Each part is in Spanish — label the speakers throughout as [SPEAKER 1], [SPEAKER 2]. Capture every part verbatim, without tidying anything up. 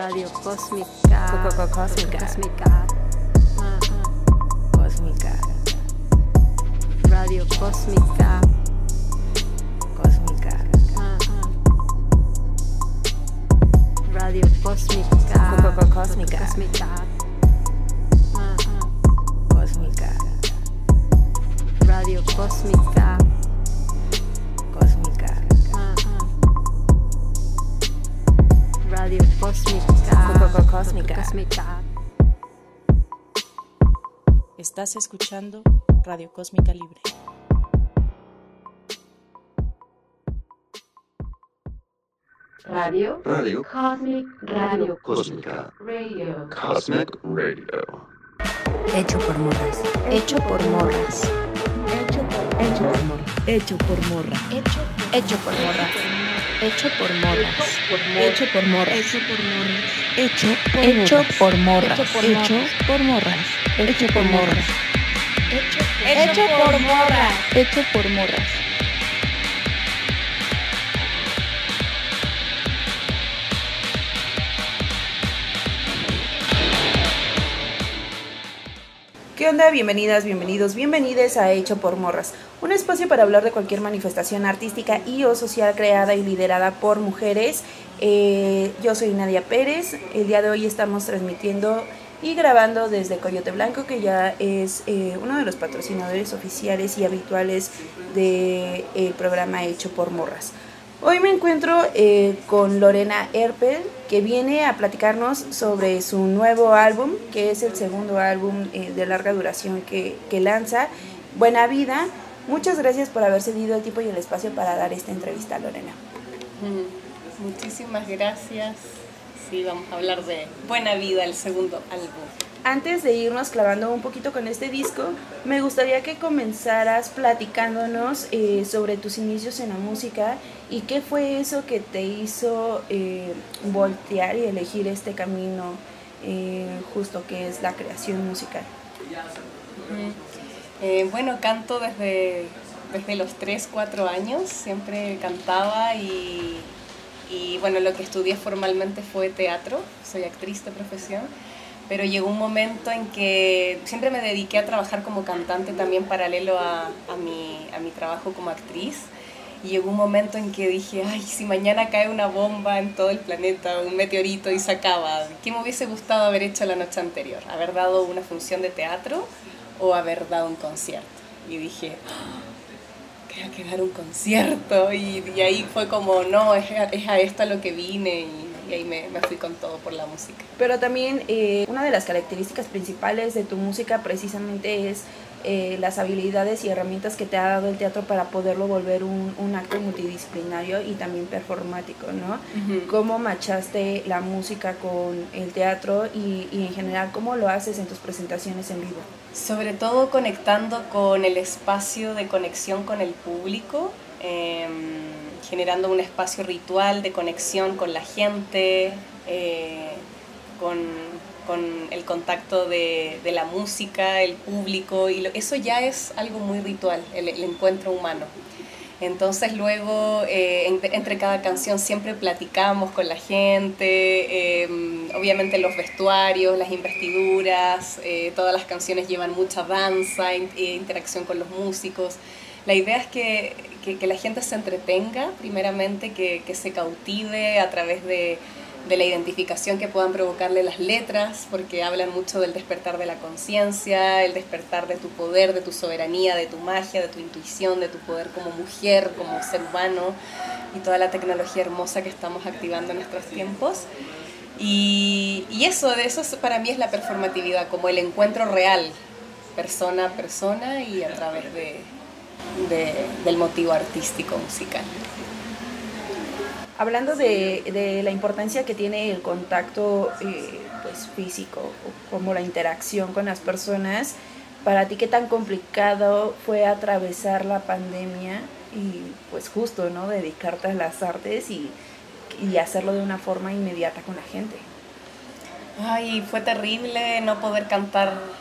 [SPEAKER 1] Radio Cósmica.
[SPEAKER 2] Coco Cósmica.
[SPEAKER 1] Cósmica.
[SPEAKER 2] Cósmica.
[SPEAKER 1] Radio Cósmica.
[SPEAKER 2] Cósmica.
[SPEAKER 1] Radio Cósmica.
[SPEAKER 2] Coco Cósmica.
[SPEAKER 1] Cósmica.
[SPEAKER 2] Cósmica.
[SPEAKER 1] Radio Cósmica.
[SPEAKER 2] Cósmica.
[SPEAKER 1] Radio Cósmica.
[SPEAKER 2] Coco Cósmica.
[SPEAKER 1] Cósmica.
[SPEAKER 3] Estás escuchando Radio Cósmica Libre.
[SPEAKER 1] Radio.
[SPEAKER 4] Radio
[SPEAKER 1] Cosmic Radio.
[SPEAKER 4] Cósmica.
[SPEAKER 1] Radio.
[SPEAKER 4] Cosmic Radio.
[SPEAKER 2] Hecho por morras.
[SPEAKER 1] Hecho por morras.
[SPEAKER 2] Hecho por Hecho por morras. Hecho por morra.
[SPEAKER 1] Hecho, hecho por morras. Hecho por morras.
[SPEAKER 2] Hecho por morras.
[SPEAKER 1] Hecho por morras.
[SPEAKER 2] Hecho por
[SPEAKER 1] Hecho
[SPEAKER 2] morras.
[SPEAKER 1] por morras.
[SPEAKER 2] Hecho por morras. Hecho por morras.
[SPEAKER 1] Hecho por morras. Hecho por morras.
[SPEAKER 5] ¿Qué onda? Bienvenidas, bienvenidos, bienvenides a Hecho por Morras, un espacio para hablar de cualquier manifestación artística y o social creada y liderada por mujeres. Eh, yo soy Nadia Pérez, el día de hoy estamos transmitiendo y grabando desde Coyote Blanco, que ya es eh, uno de los patrocinadores oficiales y habituales del programa Hecho por Morras. Hoy me encuentro eh, con Lorena Erpel, que viene a platicarnos sobre su nuevo álbum, que es el segundo álbum eh, de larga duración que, que lanza, Buena Vida. Muchas gracias por haber cedido el tiempo y el espacio para dar esta entrevista, Lorena.
[SPEAKER 6] Mm, muchísimas gracias. Sí, vamos a hablar de Buena Vida, el segundo álbum.
[SPEAKER 5] Antes de irnos clavando un poquito con este disco, me gustaría que comenzaras platicándonos eh, sobre tus inicios en la música y qué fue eso que te hizo eh, voltear y elegir este camino eh, justo que es la creación musical.
[SPEAKER 6] Mm. Eh, bueno, canto desde, desde los tres, cuatro años, siempre cantaba y, y bueno, lo que estudié formalmente fue teatro, soy actriz de profesión. Pero llegó un momento en que siempre me dediqué a trabajar como cantante también paralelo a, a, mi, a mi trabajo como actriz. Y llegó un momento en que dije, ay, si mañana cae una bomba en todo el planeta, un meteorito y se acaba, ¿qué me hubiese gustado haber hecho la noche anterior? ¿Haber dado una función de teatro o haber dado un concierto? Y dije, oh, creo que dar un concierto. Y, y ahí fue como, no, es a, es a esto a lo que vine y... Y ahí me, me fui con todo por la música.
[SPEAKER 5] Pero también eh, una de las características principales de tu música precisamente es eh, las habilidades y herramientas que te ha dado el teatro para poderlo volver un, un acto multidisciplinario y también performático, ¿no? Uh-huh. ¿Cómo machaste la música con el teatro y, y en general cómo lo haces en tus presentaciones en vivo?
[SPEAKER 6] Sobre todo conectando con el espacio de conexión con el público. Eh, generando un espacio ritual de conexión con la gente, eh, con, con el contacto de, de la música, el público, y lo, eso ya es algo muy ritual, el, el encuentro humano. Entonces luego, eh, en, entre cada canción siempre platicamos con la gente, eh, obviamente los vestuarios, las investiduras, eh, todas las canciones llevan mucha danza, in, interacción con los músicos. La idea es que, que, que la gente se entretenga, primeramente, que, que se cautive a través de, de la identificación que puedan provocarle las letras, porque hablan mucho del despertar de la conciencia, el despertar de tu poder, de tu soberanía, de tu magia, de tu intuición, de tu poder como mujer, como ser humano, y toda la tecnología hermosa que estamos activando en nuestros tiempos. Y, y eso, de eso para mí es la performatividad, como el encuentro real, persona a persona y a través de... De, del motivo artístico musical.
[SPEAKER 5] Hablando de, de la importancia que tiene el contacto eh, pues físico, como la interacción con las personas, para ti qué tan complicado fue atravesar la pandemia y pues justo, ¿no?, dedicarte a las artes y, y hacerlo de una forma inmediata con la gente.
[SPEAKER 6] Ay, fue terrible no poder cantar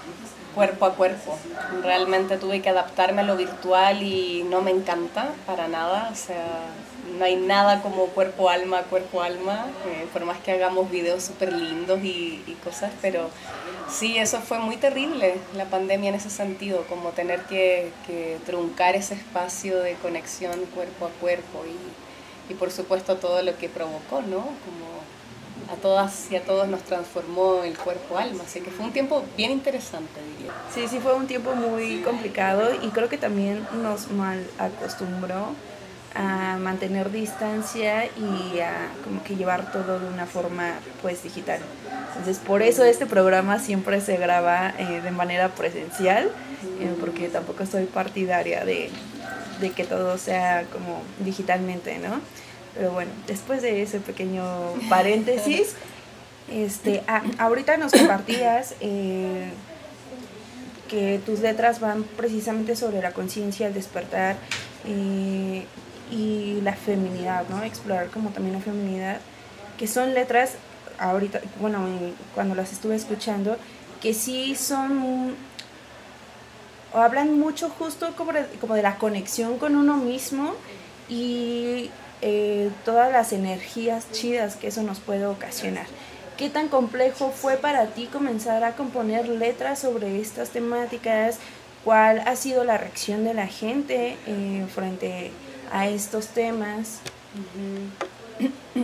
[SPEAKER 6] cuerpo a cuerpo. Realmente tuve que adaptarme a lo virtual y no me encanta para nada, o sea, no hay nada como cuerpo-alma, cuerpo-alma, eh, por más que hagamos videos súper lindos y, y cosas, pero sí, eso fue muy terrible, la pandemia en ese sentido, como tener que, que truncar ese espacio de conexión cuerpo a cuerpo y, y por supuesto todo lo que provocó, ¿no? Como a todas y a todos nos transformó el cuerpo-alma, así que fue un tiempo bien interesante, diría.
[SPEAKER 5] Sí, sí, fue un tiempo muy complicado y creo que también nos mal acostumbró a mantener distancia y a como que llevar todo de una forma pues digital. Entonces por eso este programa siempre se graba eh, de manera presencial, eh, porque tampoco soy partidaria de, de que todo sea como digitalmente, ¿no? Pero bueno, después de ese pequeño paréntesis, este, a, ahorita nos compartías eh, que tus letras van precisamente sobre la conciencia, el despertar eh, y la feminidad, ¿no? Explorar como también la feminidad, que son letras, ahorita, bueno, cuando las estuve escuchando, que sí son, o hablan mucho justo como de, como de la conexión con uno mismo y eh, todas las energías chidas que eso nos puede ocasionar. ¿Qué tan complejo fue para ti comenzar a componer letras sobre estas temáticas? ¿Cuál ha sido la reacción de la gente eh, frente a estos temas?
[SPEAKER 6] Uh-huh.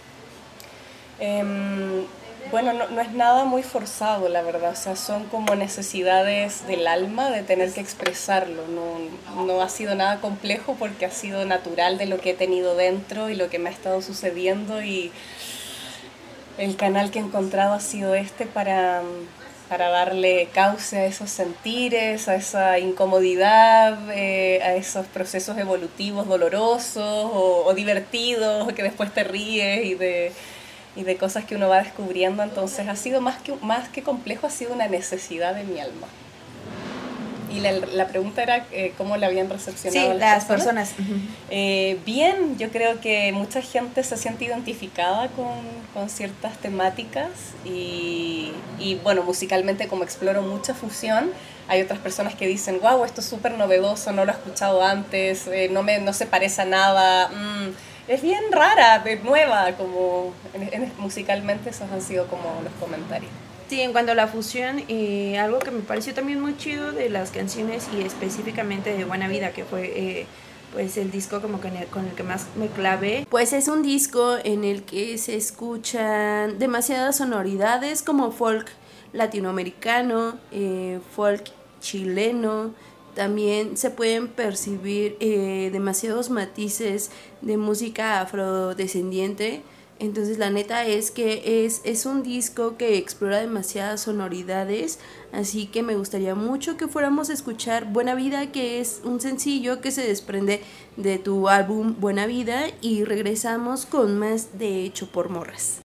[SPEAKER 6] um, bueno, no, no es nada muy forzado, la verdad, o sea, son como necesidades del alma de tener que expresarlo, no, no ha sido nada complejo porque ha sido natural de lo que he tenido dentro y lo que me ha estado sucediendo y el canal que he encontrado ha sido este para, para darle cauce a esos sentires, a esa incomodidad, eh, a esos procesos evolutivos dolorosos o, o divertidos que después te ríes y de, y de cosas que uno va descubriendo. Entonces ha sido más que, más que complejo, ha sido una necesidad de mi alma. Y la, la pregunta era eh, cómo la habían recepcionado
[SPEAKER 5] sí,
[SPEAKER 6] las,
[SPEAKER 5] las personas.
[SPEAKER 6] personas. Uh-huh. Eh, bien, yo creo que mucha gente se siente identificada con, con ciertas temáticas y, y bueno, musicalmente como exploro mucha fusión, hay otras personas que dicen, wow, esto es súper novedoso, no lo he escuchado antes, eh, no, me, no se parece a nada, mm, es bien rara, de nueva, como en, en, musicalmente esos han sido como los comentarios.
[SPEAKER 5] Sí, en cuanto a la fusión, eh, algo que me pareció también muy chido de las canciones y específicamente de Buena Vida, que fue eh, pues el disco como que el, con el que más me clavé, pues es un disco en el que se escuchan demasiadas sonoridades como folk latinoamericano, eh, folk chileno, también se pueden percibir eh, demasiados matices de música afrodescendiente. Entonces la neta es que es, es un disco que explora demasiadas sonoridades, así que me gustaría mucho que fuéramos a escuchar Buena Vida, que es un sencillo que se desprende de tu álbum Buena Vida, y regresamos con más de Hecho por Morras.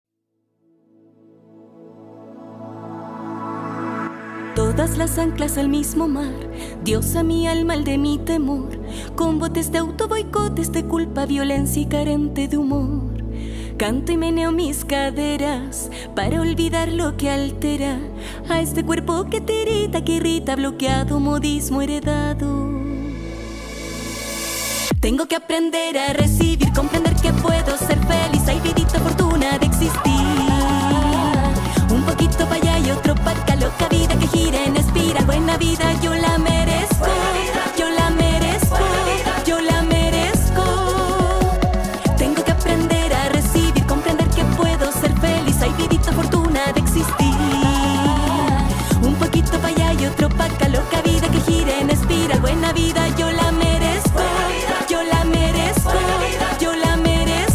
[SPEAKER 7] Todas las anclas al mismo mar, Dios a mi alma, el de mi temor, con botes de auto, boicotes de culpa, violencia y carente de humor. Canto y meneo mis caderas para olvidar lo que altera a este cuerpo que te irrita, que irrita, bloqueado, modismo heredado. Tengo que aprender a recibir, comprender que puedo ser feliz. Hay vidita fortuna de existir. Un poquito para allá y otro para acá, loca vida que gira en espiral. Buena vida yo la merezco, yo la merezco, yo la merezco. Tengo que aprender a recibir, comprender que puedo ser feliz. Hay vidita fortuna de existir. Un poquito para allá y otro para acá, loca vida que gira en espiral. Buena vida yo la merezco, yo la merezco, yo la merezco.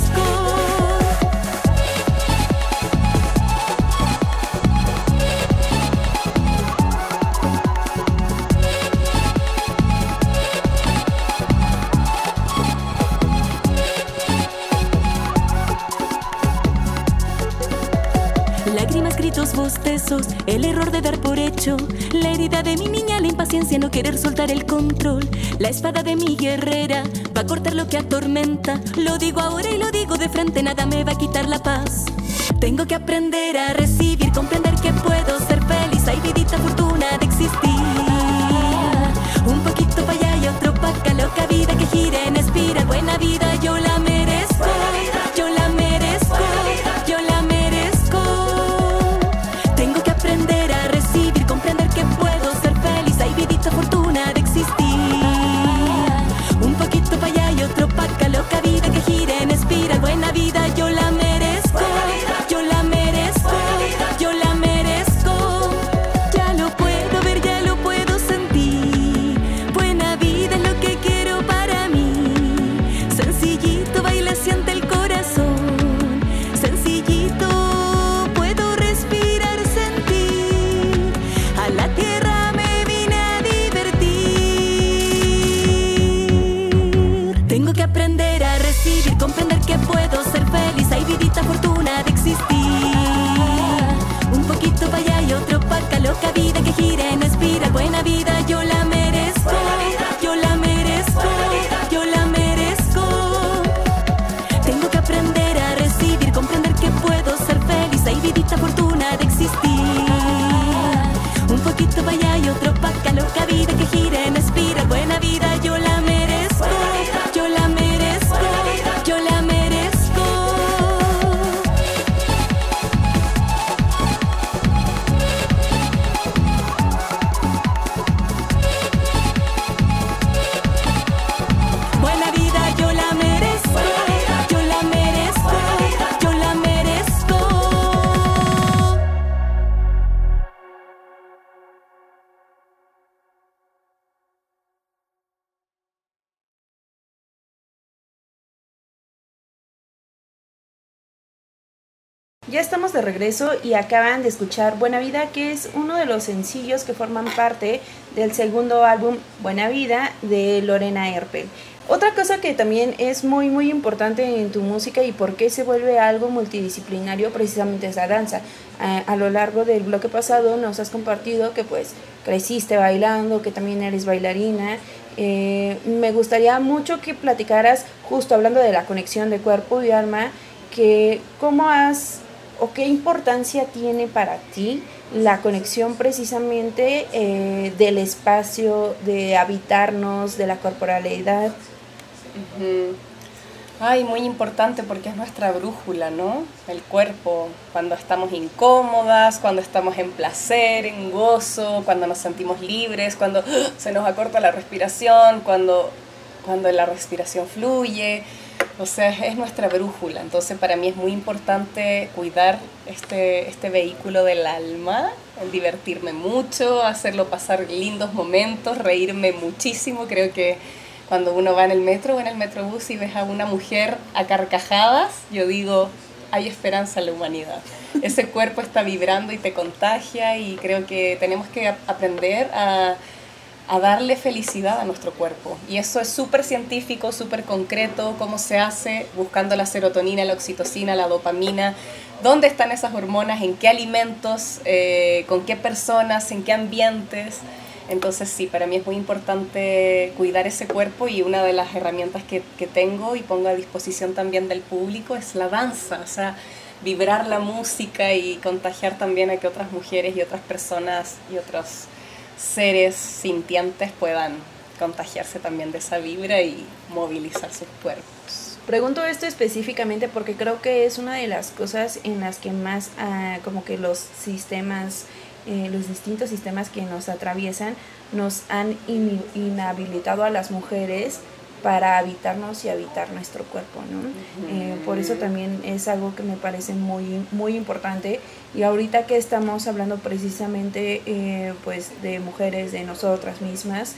[SPEAKER 7] Lágrimas, gritos, bostezos, el error de dar por hecho, la herida de mi niña, la impaciencia, no querer soltar el control. La espada de mi guerrera va a cortar lo que atormenta. Lo digo ahora y lo digo de frente, nada me va a quitar la paz. Tengo que aprender a recibir, comprender que puedo ser feliz. Hay vidita fortuna de existir. Un poquito para allá y otro pa' acá. Loca vida que gira en espiral. Buena vida yo la merezco. Yo la merezco. Yo la merezco. Tengo que aprender a recibir, comprender que puedo ser feliz. Hay vidita fortuna de existir. Un poquito para allá y otro pa' acá. Loca vida que gira en espiral. Buena vida yo la merezco. Yo la merezco. Yo la merezco. Ya lo puedo ver, ya lo puedo sentir. Buena vida es lo que quiero para mí. Sencillito baila, siente el corazón. Sencillito puedo respirar, sentir. A la tierra me vine a divertir. Tengo que aprender a recibir, comprender que puedo ser feliz. Hay vidita fortuna de existir. Un poquito para allá y otro pa' acá. Loca vida que gira en espiral. Buena vida yo la merezco. Yo la merezco. Yo la merezco. Tengo que aprender a recibir, comprender que puedo ser feliz. Hay vidita fortuna de existir. Un poquito para allá y otro pa' acá. Loca vida que gira en espiral. Buena vida yo la merezco. Yo la merezco. Yo la merezco. Buena vida yo la merezco. Yo la merezco. Yo la merezco.
[SPEAKER 5] Ya estamos de regreso y acaban de escuchar Buena Vida, que es uno de los sencillos que forman parte del segundo álbum Buena Vida de Lorena Erpel. Otra cosa que también es muy muy importante en tu música y por qué se vuelve algo multidisciplinario precisamente es la danza. A, a lo largo del bloque pasado nos has compartido que pues creciste bailando, que también eres bailarina. Eh, me gustaría mucho que platicaras, justo hablando de la conexión de cuerpo y alma, que cómo has o qué importancia tiene para ti la conexión precisamente eh, del espacio, de habitarnos, de la corporalidad.
[SPEAKER 6] Ujú. Ay, muy importante porque es nuestra brújula, ¿no? El cuerpo, cuando estamos incómodas, cuando estamos en placer, en gozo, cuando nos sentimos libres, cuando ¡ah!, se nos acorta la respiración, cuando, cuando la respiración fluye. O sea, es nuestra brújula. Entonces, para mí es muy importante cuidar este, este vehículo del alma, divertirme mucho, hacerlo pasar lindos momentos, reírme muchísimo. Creo que cuando uno va en el metro o en el metrobús y ves a una mujer a carcajadas, yo digo, hay esperanza en la humanidad. Ese cuerpo está vibrando y te contagia y creo que tenemos que aprender a... a darle felicidad a nuestro cuerpo. Y eso es súper científico, súper concreto, cómo se hace, buscando la serotonina, la oxitocina, la dopamina, dónde están esas hormonas, en qué alimentos, eh, con qué personas, en qué ambientes. Entonces sí, para mí es muy importante cuidar ese cuerpo y una de las herramientas que, que tengo y pongo a disposición también del público es la danza, o sea, vibrar la música y contagiar también a que otras mujeres y otras personas y otros seres sintientes puedan contagiarse también de esa vibra y movilizar sus cuerpos.
[SPEAKER 5] Pregunto esto específicamente porque creo que es una de las cosas en las que más uh, como que los sistemas, eh, los distintos sistemas que nos atraviesan nos han in- inhabilitado a las mujeres para habitarnos y habitar nuestro cuerpo, ¿no? Uh-huh. Eh, por eso también es algo que me parece muy, muy importante. Y ahorita que estamos hablando precisamente eh, pues de mujeres, de nosotras mismas,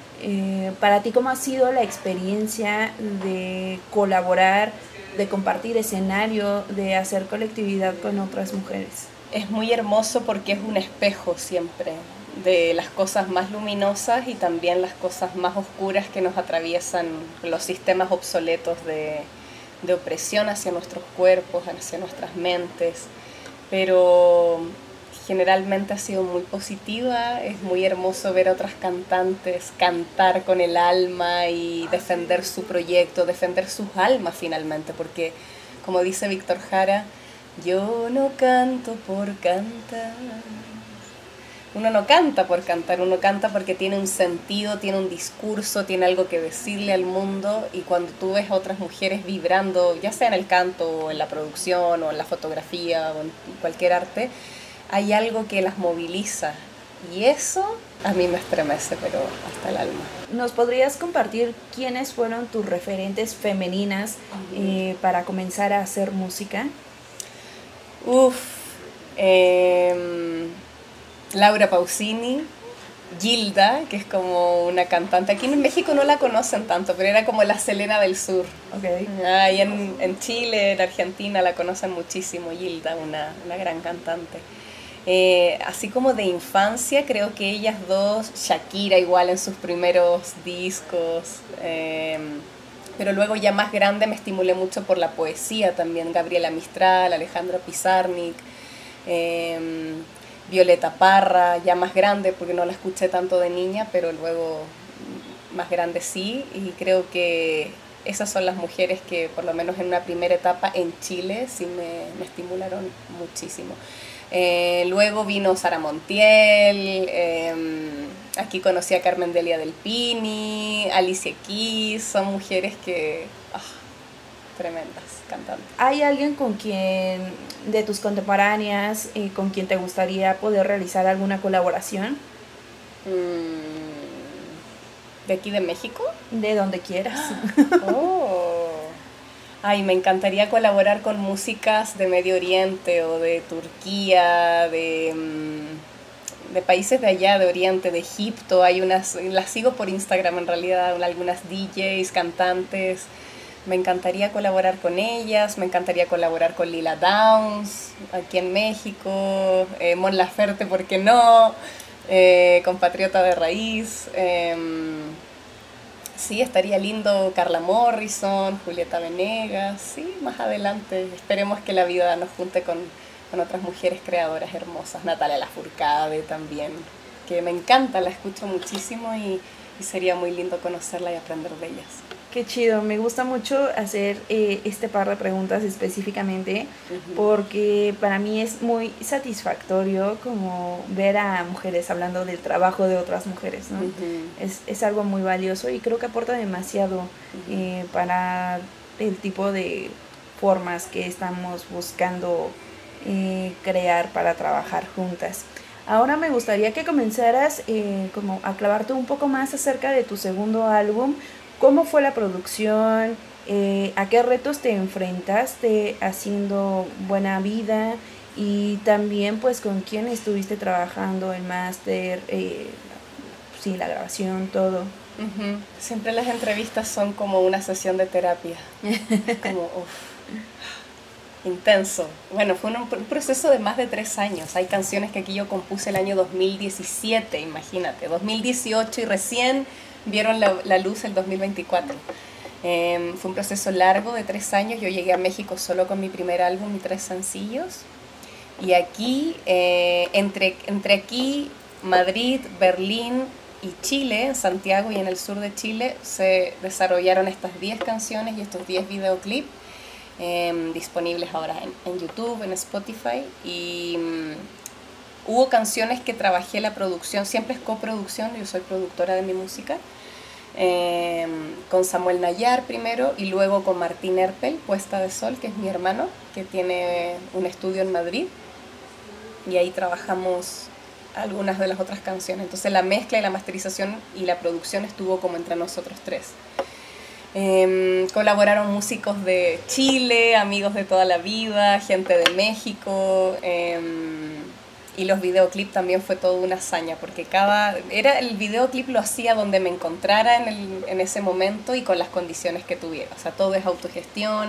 [SPEAKER 5] eh, para ti, ¿cómo ha sido la experiencia de colaborar, de compartir escenario, de hacer colectividad con otras mujeres?
[SPEAKER 6] Es muy hermoso porque es un espejo siempre de las cosas más luminosas y también las cosas más oscuras que nos atraviesan, los sistemas obsoletos de, de opresión hacia nuestros cuerpos, hacia nuestras mentes, pero generalmente ha sido muy positiva. Es muy hermoso ver a otras cantantes cantar con el alma y defender su proyecto, defender sus almas finalmente, porque como dice Víctor Jara, Yo no canto por cantar. Uno no canta por cantar, uno canta porque tiene un sentido, tiene un discurso, tiene algo que decirle al mundo, y cuando tú ves a otras mujeres vibrando, ya sea en el canto o en la producción o en la fotografía o en cualquier arte, hay algo que las moviliza, y eso a mí me estremece, pero hasta el alma.
[SPEAKER 5] ¿Nos podrías compartir quiénes fueron tus referentes femeninas eh, para comenzar a hacer música?
[SPEAKER 6] Uf, eh... Laura Pausini, Gilda, que es como una cantante. Aquí en México no la conocen tanto, pero era como la Selena del Sur.
[SPEAKER 5] Okay.
[SPEAKER 6] Ahí en, en Chile, en Argentina la conocen muchísimo, Gilda, una, una gran cantante. Eh, así como de infancia, creo que ellas dos, Shakira igual en sus primeros discos, eh, pero luego ya más grande me estimulé mucho por la poesía también, Gabriela Mistral, Alejandra Pizarnik, eh, Violeta Parra, ya más grande porque no la escuché tanto de niña, pero luego más grande sí, y creo que esas son las mujeres que por lo menos en una primera etapa en Chile sí me, me estimularon muchísimo. Eh, luego vino Sara Montiel, eh, aquí conocí a Carmen Delia Del Pini, Alicia Keys, son mujeres que... Oh, tremendas cantantes.
[SPEAKER 5] ¿Hay alguien con quien, de tus contemporáneas, eh, con quien te gustaría poder realizar alguna colaboración?
[SPEAKER 6] Mm, ¿de aquí de México?
[SPEAKER 5] De donde quieras.
[SPEAKER 6] Oh. Ay, me encantaría colaborar con músicas de Medio Oriente o de Turquía, de, de países de allá, de Oriente, de Egipto. Hay unas, las sigo por Instagram en realidad, algunas D Js, cantantes. Me encantaría colaborar con ellas, me encantaría colaborar con Lila Downs, aquí en México, eh, Mon Laferte, ¿por qué no? Eh, compatriota de raíz. Eh, sí, estaría lindo Carla Morrison, Julieta Venegas, sí, más adelante. Esperemos que la vida nos junte con, con otras mujeres creadoras hermosas. Natalia Lafourcade también, que me encanta, la escucho muchísimo y, y sería muy lindo conocerla y aprender de ellas.
[SPEAKER 5] Qué chido, me gusta mucho hacer eh, este par de preguntas específicamente, uh-huh, porque para mí es muy satisfactorio como ver a mujeres hablando del trabajo de otras mujeres, ¿no? Uh-huh. Es, es algo muy valioso y creo que aporta demasiado uh-huh. eh, para el tipo de formas que estamos buscando eh, crear para trabajar juntas. Ahora me gustaría que comenzaras eh, como a clavarte un poco más acerca de tu segundo álbum. ¿Cómo fue la producción? Eh, ¿A qué retos te enfrentaste haciendo Buena Vida? Y también, pues, ¿con quién estuviste trabajando? El máster, eh, sí, la grabación, todo.
[SPEAKER 6] Uh-huh. Siempre las entrevistas son como una sesión de terapia. Como, uff, intenso. Bueno, fue un, un proceso de más de tres años. Hay canciones que aquí yo compuse el año dos mil diecisiete, imagínate. dos mil dieciocho y recién vieron la, la luz el dos mil veinticuatro. Eh, fue un proceso largo de tres años. Yo llegué a México solo con mi primer álbum y tres sencillos. Y aquí, eh, entre, entre aquí, Madrid, Berlín y Chile, en Santiago y en el sur de Chile, se desarrollaron estas diez canciones y estos diez videoclips eh, disponibles ahora en, en YouTube, en Spotify. Y um, hubo canciones que trabajé la producción, siempre es coproducción, yo soy productora de mi música, eh, con Samuel Nayar primero y luego con Martín Erpel, Puesta de Sol, que es mi hermano, que tiene un estudio en Madrid, y ahí trabajamos algunas de las otras canciones. Entonces la mezcla y la masterización y la producción estuvo como entre nosotros tres. Eh, colaboraron músicos de Chile, amigos de toda la vida, gente de México, eh, y los videoclips también fue toda una hazaña, porque cada era el videoclip lo hacía donde me encontrara en, el, en ese momento y con las condiciones que tuviera. O sea, todo es autogestión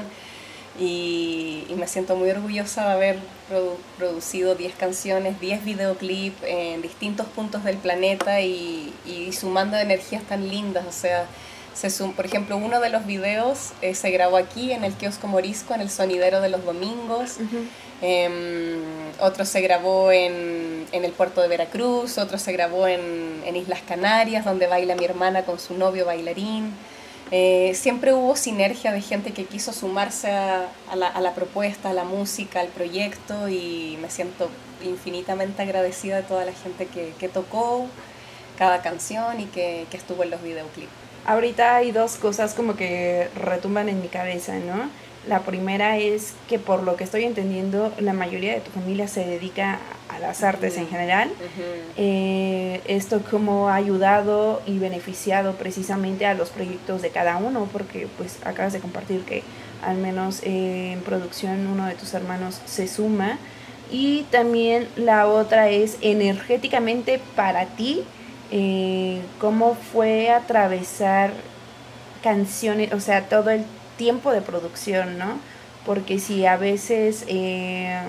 [SPEAKER 6] y, y me siento muy orgullosa de haber produ, producido diez canciones, diez videoclips en distintos puntos del planeta y, y sumando energías tan lindas. O sea, se sum, por ejemplo, uno de los videos eh, se grabó aquí en el Kiosco Morisco, en el Sonidero de los Domingos. Uh-huh. Eh, otro se grabó en, en el puerto de Veracruz, otro se grabó en, en Islas Canarias, donde baila mi hermana con su novio bailarín. Eh, siempre hubo sinergia de gente que quiso sumarse a, a, la, a la propuesta, a la música, al proyecto, y me siento infinitamente agradecida de toda la gente que, que tocó cada canción y que, que estuvo en los videoclips.
[SPEAKER 5] Ahorita hay dos cosas como que retumban en mi cabeza, ¿no? La primera es que, por lo que estoy entendiendo, la mayoría de tu familia se dedica a las artes uh-huh. en general. Uh-huh. Eh, esto cómo ha ayudado y beneficiado precisamente a los proyectos de cada uno, porque pues acabas de compartir que al menos eh, en producción uno de tus hermanos se suma. Y también la otra es energéticamente para ti, eh, cómo fue atravesar canciones, o sea, todo el tiempo de producción, ¿no? Porque si a veces eh,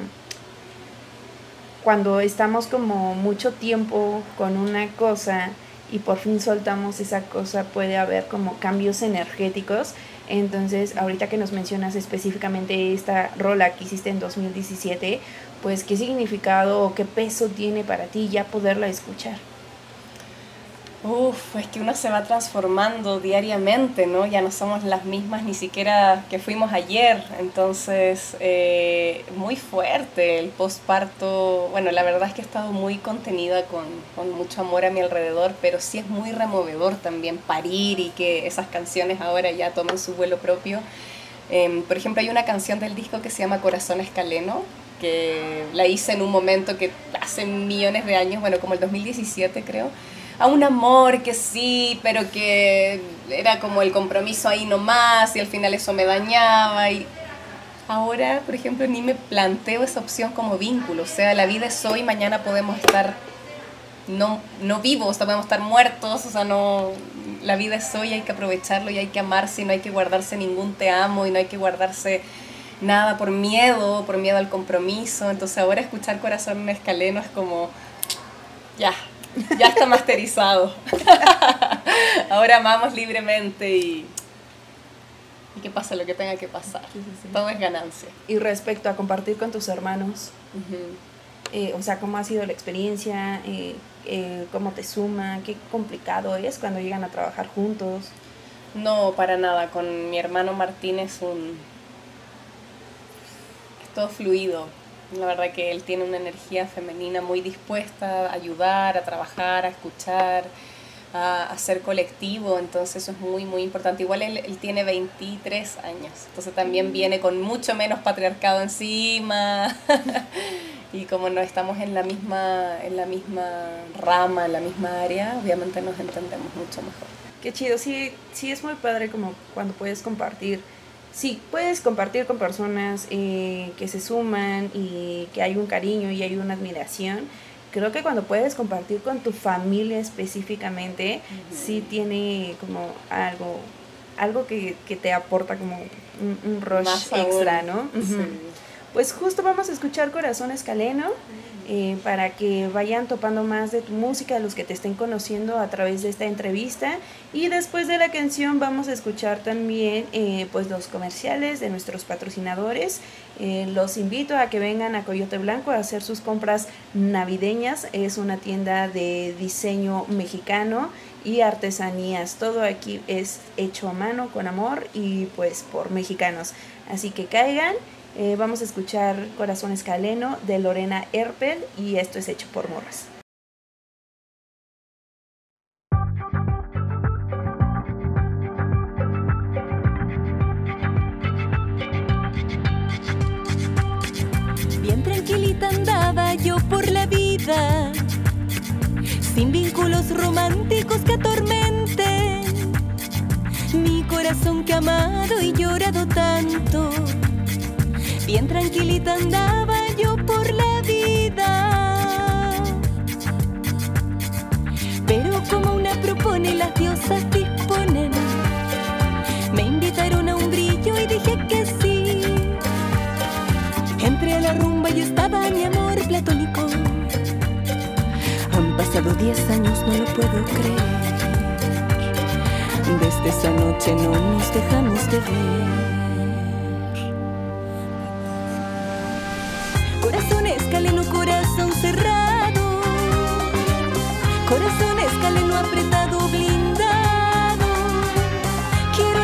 [SPEAKER 5] cuando estamos como mucho tiempo con una cosa y por fin soltamos esa cosa, puede haber como cambios energéticos. Entonces, ahorita que nos mencionas específicamente esta rola que hiciste en dos mil diecisiete, pues qué significado o qué peso tiene para ti ya poderla escuchar.
[SPEAKER 6] Uf, es que uno se va transformando diariamente, ¿no? Ya no somos las mismas ni siquiera que fuimos ayer, entonces eh, muy fuerte el posparto. Bueno, la verdad es que he estado muy contenida con, con mucho amor a mi alrededor, pero sí es muy removedor también parir y que esas canciones ahora ya tomen su vuelo propio. Eh, por ejemplo, hay una canción del disco que se llama Corazón Escaleno, que la hice en un momento que hace millones de años, bueno, como el dos mil diecisiete creo, a un amor que sí, pero que era como el compromiso ahí nomás y al final eso me dañaba. Y ahora, por ejemplo, ni me planteo esa opción como vínculo. O sea, la vida es hoy, mañana podemos estar no, no vivos, o sea, podemos estar muertos. O sea, no, la vida es hoy, hay que aprovecharlo y hay que amarse y no hay que guardarse ningún te amo y no hay que guardarse nada por miedo, por miedo al compromiso. Entonces ahora escuchar Corazón Escaleno es como, ya, ya está masterizado. Ahora amamos libremente y, y que pase lo que tenga que pasar. Sí, sí, sí. Todo es ganancia.
[SPEAKER 5] Y respecto a compartir con tus hermanos,
[SPEAKER 6] Uh-huh.
[SPEAKER 5] eh, o sea, ¿cómo ha sido la experiencia? Eh, eh, ¿Cómo te suma? ¿Qué complicado es cuando llegan a trabajar juntos?
[SPEAKER 6] No, para nada. Con mi hermano Martín es un... es todo fluido. La verdad que él tiene una energía femenina muy dispuesta a ayudar, a trabajar, a escuchar, a, a ser colectivo, entonces eso es muy muy importante. Igual él, él tiene veintitrés años, entonces también viene con mucho menos patriarcado encima y como no estamos en la misma, en la misma rama, en la misma área, obviamente nos entendemos mucho mejor.
[SPEAKER 5] Qué chido, sí, sí es muy padre como cuando puedes compartir. Sí, puedes compartir con personas eh, que se suman y que hay un cariño y hay una admiración. Creo que cuando puedes compartir con tu familia específicamente, uh-huh. sí tiene como algo, algo que, que te aporta como un, un rush
[SPEAKER 6] más
[SPEAKER 5] extra,
[SPEAKER 6] aún.
[SPEAKER 5] ¿no? Uh-huh.
[SPEAKER 6] Sí.
[SPEAKER 5] Pues justo vamos a escuchar Corazón Escaleno. Eh, para que vayan topando más de tu música, los que te estén conociendo a través de esta entrevista, y después de la canción vamos a escuchar también eh, pues los comerciales de nuestros patrocinadores. Eh, los invito a que vengan a Coyote Blanco a hacer sus compras navideñas. Es una tienda de diseño mexicano y artesanías, todo aquí es hecho a mano, con amor y pues por mexicanos, así que caigan. Eh, vamos a escuchar Corazón Escaleno de Lorena Herpel y esto es hecho por morras.
[SPEAKER 7] Bien tranquilita andaba yo por la vida, sin vínculos románticos que atormenten mi corazón que ha amado y llorado tanto. Bien tranquilita andaba yo por la vida, pero como una propone, las diosas disponen. Me invitaron a un brillo y dije que sí. Entré a la rumba y estaba mi amor platónico. Han pasado diez años, no lo puedo creer. Desde esa noche no nos dejamos de ver. Corazón escaleno, corazón cerrado, corazón escaleno apretado, blindado. Quiero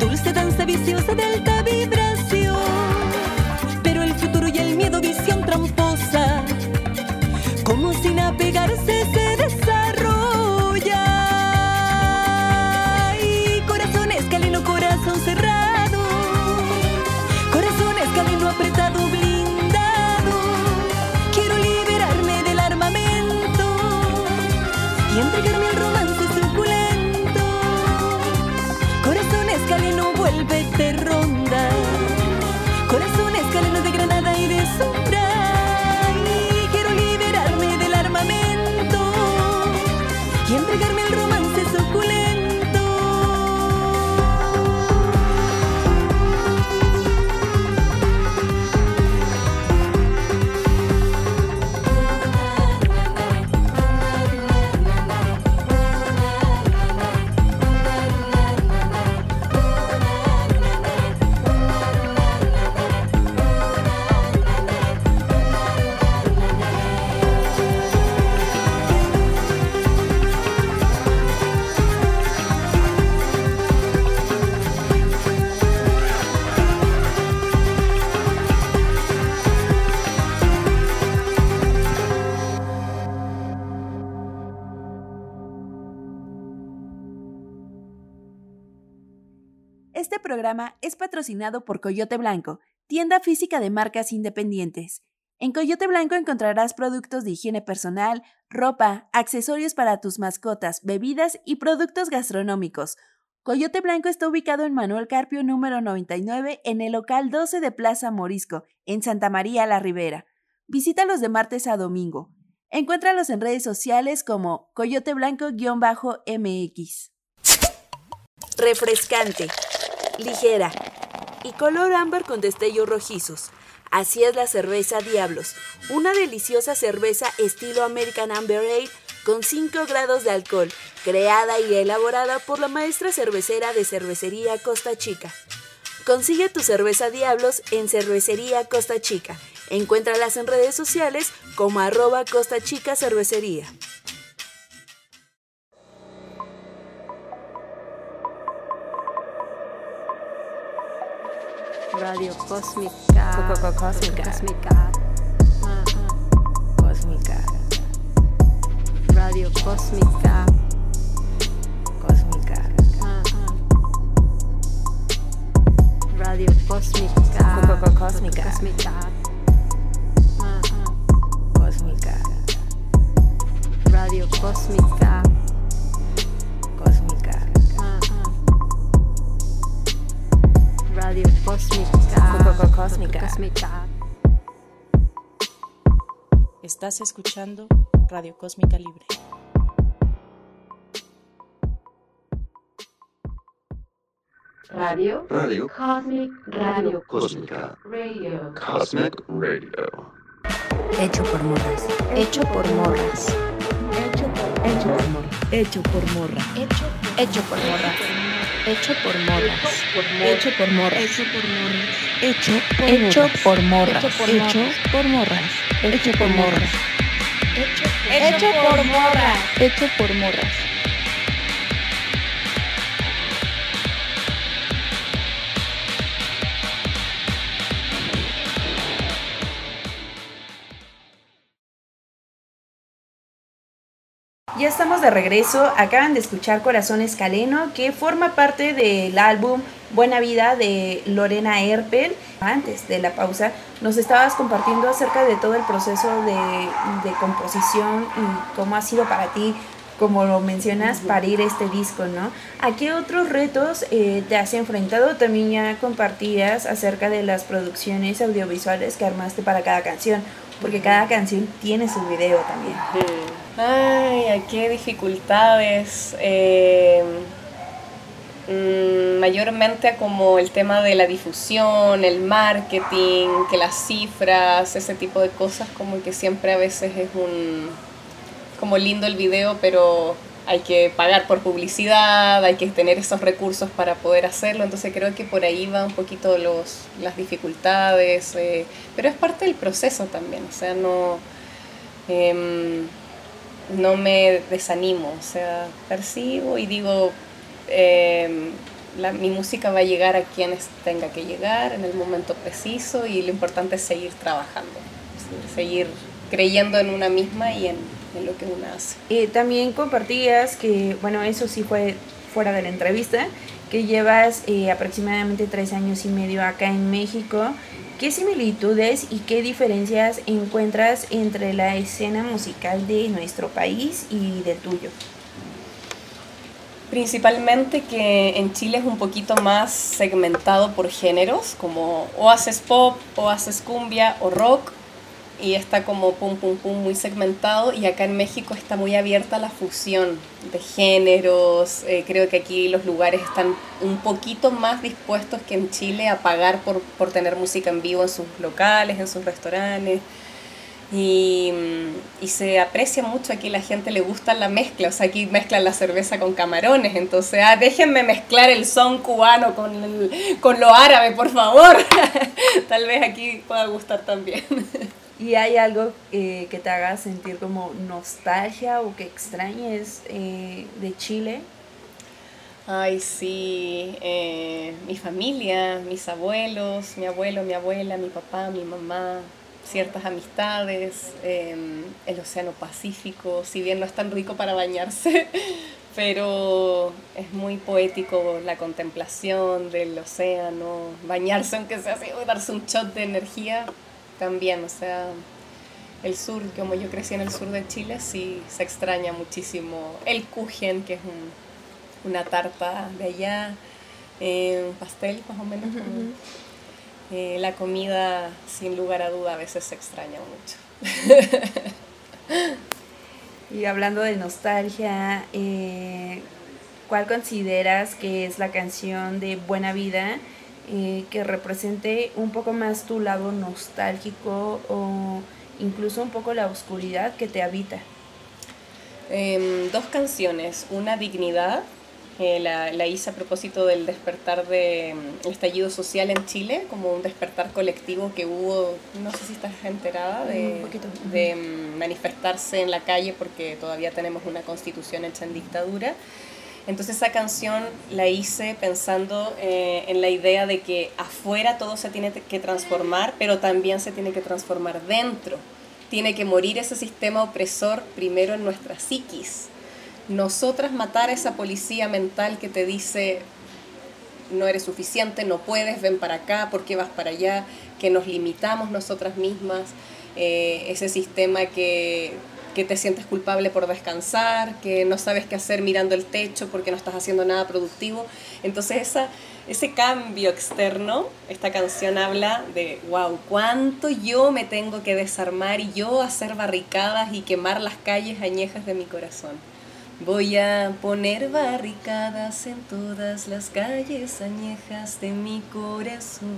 [SPEAKER 7] dulce danza viciosa de alta vibración. Pero el futuro y el miedo, visión tramposa, como sin apegarse se desarrolla. Y corazón escaleno, corazón cerrado, corazón escaleno apretado, blindado. Quiero liberarme del armamento y entregarme al romance suculento. Corazón escaleno, vuélvete ronda, corazón escaleno de granada y de sombra. Y quiero liberarme del armamento y entregarme al romance suculento.
[SPEAKER 5] Este programa es patrocinado por Coyote Blanco, tienda física de marcas independientes. En Coyote Blanco encontrarás productos de higiene personal, ropa, accesorios para tus mascotas, bebidas y productos gastronómicos. Coyote Blanco está ubicado en Manuel Carpio número noventa y nueve en el local doce de Plaza Morisco, en Santa María la Ribera. Visítalos de martes a domingo. Encuéntralos en redes sociales como Coyote Blanco-M X. Refrescante, ligera y color ámbar con destellos rojizos. Así es la cerveza Diablos, una deliciosa cerveza estilo American Amber Ale con cinco grados de alcohol, creada y elaborada por la maestra cervecera de Cervecería Costa Chica. Consigue tu cerveza Diablos en Cervecería Costa Chica. Encuéntralas en redes sociales como arroba Costa Chica Cervecería.
[SPEAKER 8] Radio Cósmica. Coco Cósmica. Cósmica. Cósmica. Radio Cósmica. Cósmica. Radio Cósmica. Coco Cósmica. Cósmica. Cósmica. Radio Cósmica. Cósmica. Radio Cósmica. Coco Cósmica. Cósmica.
[SPEAKER 3] Estás escuchando Radio Cósmica Libre.
[SPEAKER 2] Radio.
[SPEAKER 4] Radio.
[SPEAKER 2] Cosmic Radio.
[SPEAKER 4] Cósmica.
[SPEAKER 2] Radio.
[SPEAKER 4] Cosmic Radio.
[SPEAKER 7] Hecho por morras.
[SPEAKER 1] Hecho por morras.
[SPEAKER 2] Hecho por, hecho por morra. Hecho por morra.
[SPEAKER 1] Hecho, hecho por morras. Hecho por morras. Hecho por morras.
[SPEAKER 2] Hecho por morra. Hecho por
[SPEAKER 1] Hecho por morras.
[SPEAKER 2] Hecho por morras. Hecho por morras.
[SPEAKER 1] Hecho por morras. Hecho por morras.
[SPEAKER 5] Ya estamos de regreso. Acaban de escuchar Corazón Escaleno, que forma parte del álbum Buena Vida de Lorena Erpel. Antes de la pausa nos estabas compartiendo acerca de todo el proceso de, de composición y cómo ha sido para ti, como lo mencionas, parir este disco, ¿no? ¿A qué otros retos eh, te has enfrentado? También ya compartías acerca de las producciones audiovisuales que armaste para cada canción, porque cada canción tiene su video también.
[SPEAKER 6] Ay, ¿a qué dificultades? Eh, mm, mayormente a como el tema de la difusión, el marketing, que las cifras, ese tipo de cosas, como que siempre a veces es un como lindo el video, pero hay que pagar por publicidad, hay que tener esos recursos para poder hacerlo, entonces creo que por ahí va un poquito los, las dificultades, eh, pero es parte del proceso también, o sea, no... Eh, no me desanimo, o sea, percibo y digo, eh, la, mi música va a llegar a quienes tenga que llegar en el momento preciso y lo importante es seguir trabajando, ¿sí? Seguir creyendo en una misma y en, en lo que una hace.
[SPEAKER 5] Eh, también compartías que, bueno, eso sí fue fuera de la entrevista, que llevas eh, aproximadamente tres años y medio acá en México. ¿Qué similitudes y qué diferencias encuentras entre la escena musical de nuestro país y del tuyo?
[SPEAKER 6] Principalmente que en Chile es un poquito más segmentado por géneros, como o haces pop, o haces cumbia, o rock, y está como pum pum pum muy segmentado, y acá en México está muy abierta la fusión de géneros. Eh, creo que aquí los lugares están un poquito más dispuestos que en Chile a pagar por, por tener música en vivo en sus locales, en sus restaurantes. Y, y se aprecia mucho, aquí la gente le gusta la mezcla, o sea, aquí mezclan la cerveza con camarones, entonces, ah, déjenme mezclar el son cubano con, el, con lo árabe, por favor. Tal vez aquí pueda gustar también.
[SPEAKER 5] ¿Y hay algo eh, que te haga sentir como nostalgia o que extrañes eh, de Chile?
[SPEAKER 6] Ay, sí, eh, mi familia, mis abuelos, mi abuelo, mi abuela, mi papá, mi mamá, ciertas amistades, eh, el océano Pacífico, si bien no es tan rico para bañarse, pero es muy poético la contemplación del océano, bañarse aunque sea así, o darse un shot de energía también, o sea, el sur, como yo crecí en el sur de Chile, sí se extraña muchísimo el kuchen, que es un, una tarta de allá, eh, un pastel más o menos, uh-huh. como, Eh, la comida, sin lugar a duda, a veces se extraña mucho.
[SPEAKER 5] Y hablando de nostalgia, eh, ¿cuál consideras que es la canción de Buena Vida eh, que represente un poco más tu lado nostálgico o incluso un poco la oscuridad que te habita?
[SPEAKER 6] Eh, dos canciones, una Dignidad. Eh, la, la hice a propósito del despertar del de, estallido social en Chile, como un despertar colectivo que hubo, no sé si estás enterada, de,
[SPEAKER 5] un poquito.
[SPEAKER 6] de um, manifestarse en la calle porque todavía tenemos una constitución hecha en dictadura. Entonces esa canción la hice pensando eh, en la idea de que afuera todo se tiene que transformar, pero también se tiene que transformar dentro. Tiene que morir ese sistema opresor primero en nuestra psiquis. Nosotras matar a esa policía mental que te dice no eres suficiente, no puedes, ven para acá, ¿por qué vas para allá? Que nos limitamos nosotras mismas, eh, ese sistema que, que te sientes culpable por descansar, que no sabes qué hacer mirando el techo porque no estás haciendo nada productivo. Entonces esa, ese cambio externo, esta canción habla de wow, cuánto yo me tengo que desarmar y yo hacer barricadas y quemar las calles añejas de mi corazón. Voy a poner barricadas en todas las calles añejas de mi corazón.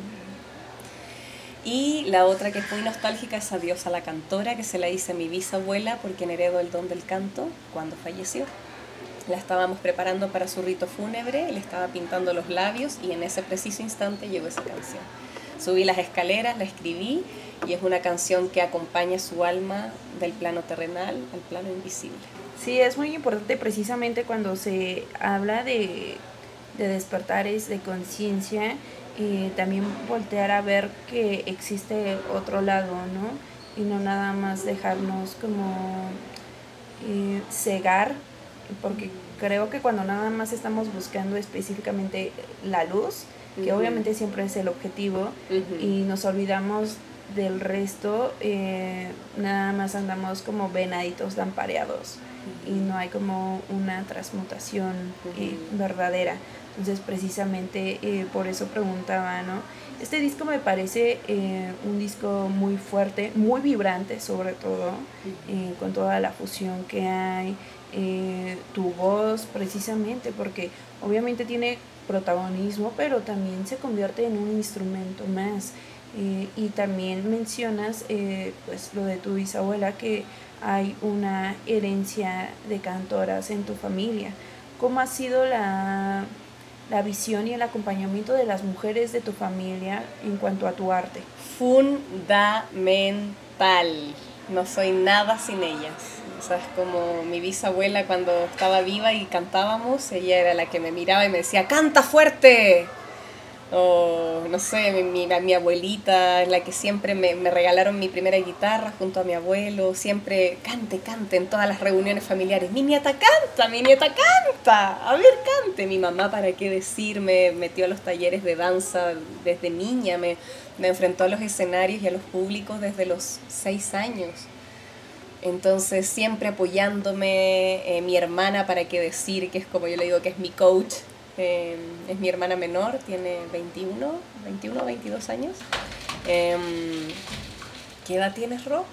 [SPEAKER 6] Y la otra que es muy nostálgica es Adiós a la cantora, que se la hice a mi bisabuela por quien heredó el don del canto cuando falleció. La estábamos preparando para su rito fúnebre, le estaba pintando los labios y en ese preciso instante llegó esa canción. Subí las escaleras, la escribí y es una canción que acompaña su alma del plano terrenal al plano invisible.
[SPEAKER 5] Sí, es muy importante precisamente cuando se habla de, de despertares de conciencia, eh, también voltear a ver que existe otro lado, ¿no? Y no nada más dejarnos como eh, cegar, porque creo que cuando nada más estamos buscando específicamente la luz, que uh-huh. obviamente siempre es el objetivo, uh-huh. y nos olvidamos del resto, eh, nada más andamos como venaditos lampareados uh-huh. y no hay como una transmutación uh-huh. eh, verdadera. Entonces precisamente eh, por eso preguntaba, ¿no? Este disco me parece eh, un disco muy fuerte, muy vibrante sobre todo, uh-huh. eh, con toda la fusión que hay, eh, tu voz precisamente, porque obviamente tiene protagonismo, pero también se convierte en un instrumento más. Eh, y también mencionas eh, pues lo de tu bisabuela, que hay una herencia de cantoras en tu familia. ¿Cómo ha sido la, la visión y el acompañamiento de las mujeres de tu familia en cuanto a tu arte?
[SPEAKER 6] Fundamental. No soy nada sin ellas. O sea, es como mi bisabuela cuando estaba viva y cantábamos, ella era la que me miraba y me decía, ¡canta fuerte! O, no sé, mi, mi, mi abuelita es la que siempre me, me regalaron mi primera guitarra junto a mi abuelo, siempre cante, cante en todas las reuniones familiares. Mi nieta canta, mi nieta canta, a ver, cante. Mi mamá, para qué decir, me metió a los talleres de danza desde niña, me, me enfrentó a los escenarios y a los públicos desde los seis años. Entonces siempre apoyándome, eh, mi hermana, para qué decir, que es como yo le digo que es mi coach. Eh, es mi hermana menor, tiene veintiuno, veintiuno, veintidós años. Eh, ¿Qué edad tienes, Ro?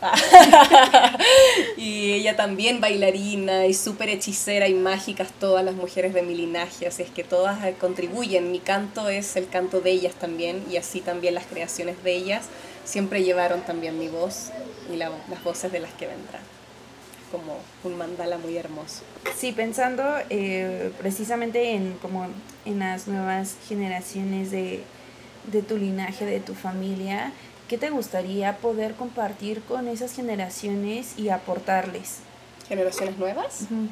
[SPEAKER 6] Y ella también bailarina y súper hechicera y mágicas, todas las mujeres de mi linaje, así es que todas contribuyen. Mi canto es el canto de ellas también, y así también las creaciones de ellas siempre llevaron también mi voz y la, las voces de las que vendrán. Como un mandala muy hermoso.
[SPEAKER 5] Sí, pensando eh, precisamente en, como en las nuevas generaciones de, de tu linaje, de tu familia, ¿qué te gustaría poder compartir con esas generaciones y aportarles?
[SPEAKER 6] ¿Generaciones nuevas?
[SPEAKER 5] Uh-huh.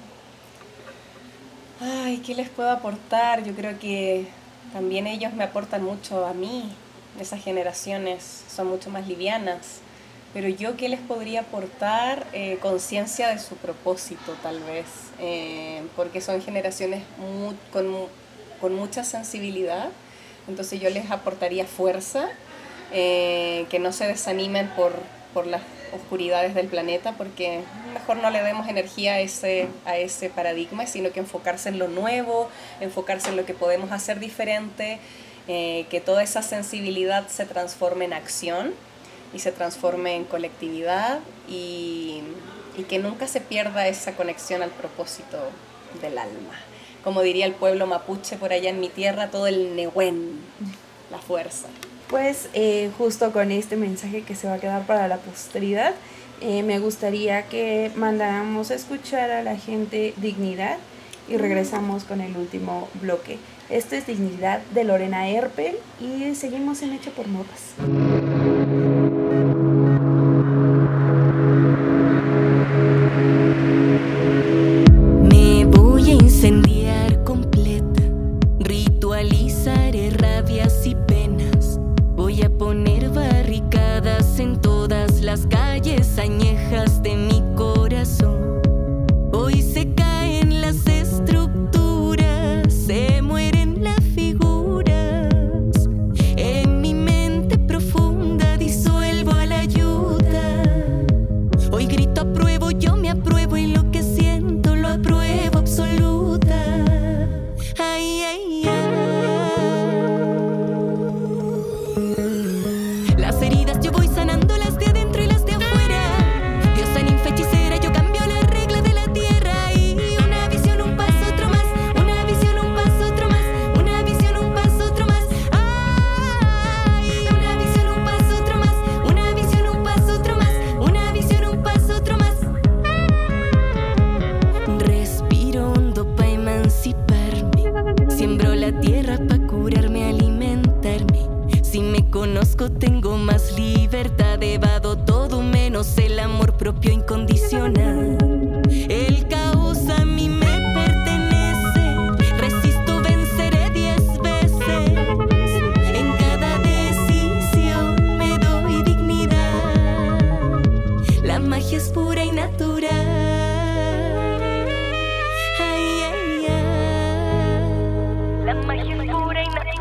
[SPEAKER 6] Ay, ¿qué les puedo aportar? Yo creo que también ellos me aportan mucho a mí. Esas generaciones son mucho más livianas. Pero yo, ¿qué les podría aportar? Eh, conciencia de su propósito, tal vez, eh, porque son generaciones muy, con, con mucha sensibilidad, entonces yo les aportaría fuerza, eh, que no se desanimen por, por las oscuridades del planeta, porque mejor no le demos energía a ese, a ese paradigma, sino que enfocarse en lo nuevo, enfocarse en lo que podemos hacer diferente, eh, que toda esa sensibilidad se transforme en acción, y se transforme en colectividad y, y que nunca se pierda esa conexión al propósito del alma. Como diría el pueblo mapuche por allá en mi tierra, todo el nehuen, la fuerza.
[SPEAKER 5] Pues eh, justo con este mensaje que se va a quedar para la posteridad, eh, me gustaría que mandáramos a escuchar a la gente Dignidad y regresamos con el último bloque. Esto es Dignidad de Lorena Erpel y seguimos en Hecho por Morras.
[SPEAKER 7] Me voy a incendiar completa, ritualizaré rabias y penas. Voy a poner barricadas en todas las calles añejas de mi corazón. Hoy se caen las estructuras, se mueren las figuras. En mi mente profunda disuelvo a la ayuda. Hoy grito apruebo, yo me apruebo y lo que siento lo apruebo absoluta. Ay, ay, ay. Las heridas yo voy sanando, las de adentro y las de afuera. Diosa ninfa hechicera, yo cambio las reglas de la tierra. Y una visión, un paso, otro más. Una visión, un paso, otro más. Una visión, un paso, otro más. Ay, una visión, un paso, otro más. Una visión, un paso, otro más. Una visión, un paso, otro más. Respiro hondo pa' emanciparme. Siembro la tierra pa' curarme, alimentarme. Si me conozco tengo más libertad. Evado todo menos el amor propio incondicional. El caos a mí me pertenece. Resisto, venceré diez veces. En cada decisión me doy dignidad. La magia es pura y natural. Ay, ay, ay. La magia es pura y natural.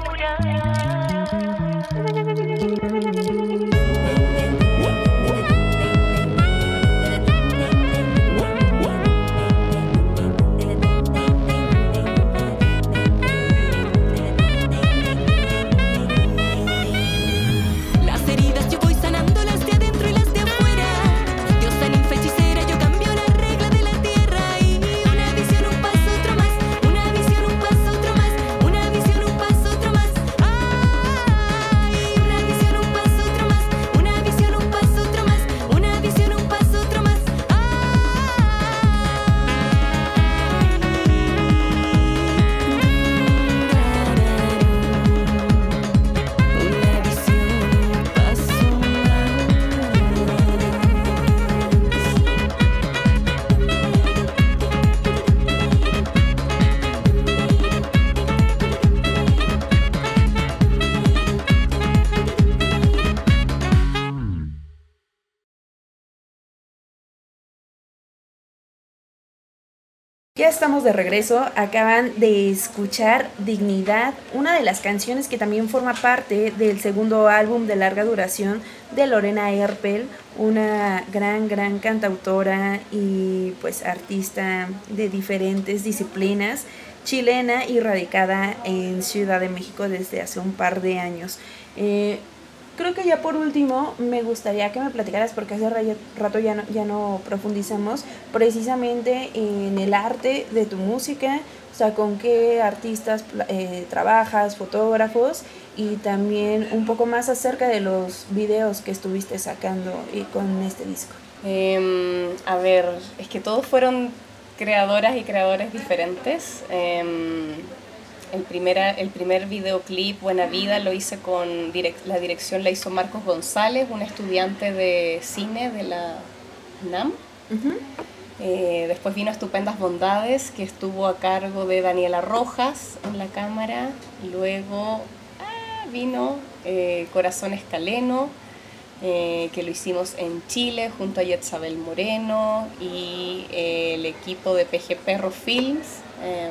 [SPEAKER 5] Ya estamos de regreso, acaban de escuchar Dignidad, una de las canciones que también forma parte del segundo álbum de larga duración de Lorena Erpel, una gran, gran cantautora y pues artista de diferentes disciplinas, chilena y radicada en Ciudad de México desde hace un par de años. Eh, Creo que ya por último me gustaría que me platicaras, porque hace rato ya no, ya no profundizamos precisamente en el arte de tu música, o sea, con qué artistas eh, trabajas, fotógrafos, y también un poco más acerca de los videos que estuviste sacando y con este disco.
[SPEAKER 6] Eh, a ver, es que todos fueron creadoras y creadores diferentes. Eh, El primer, el primer videoclip, Buena Vida, lo hice con, direct, la dirección la hizo Marcos González, un estudiante de cine de la UNAM. Uh-huh. Eh, después vino Estupendas Bondades, que estuvo a cargo de Daniela Rojas en la cámara. Luego ah, vino eh, Corazón Escaleno, eh, que lo hicimos en Chile junto a Yetzabel Moreno y eh, el equipo de P G Perro Films. Eh,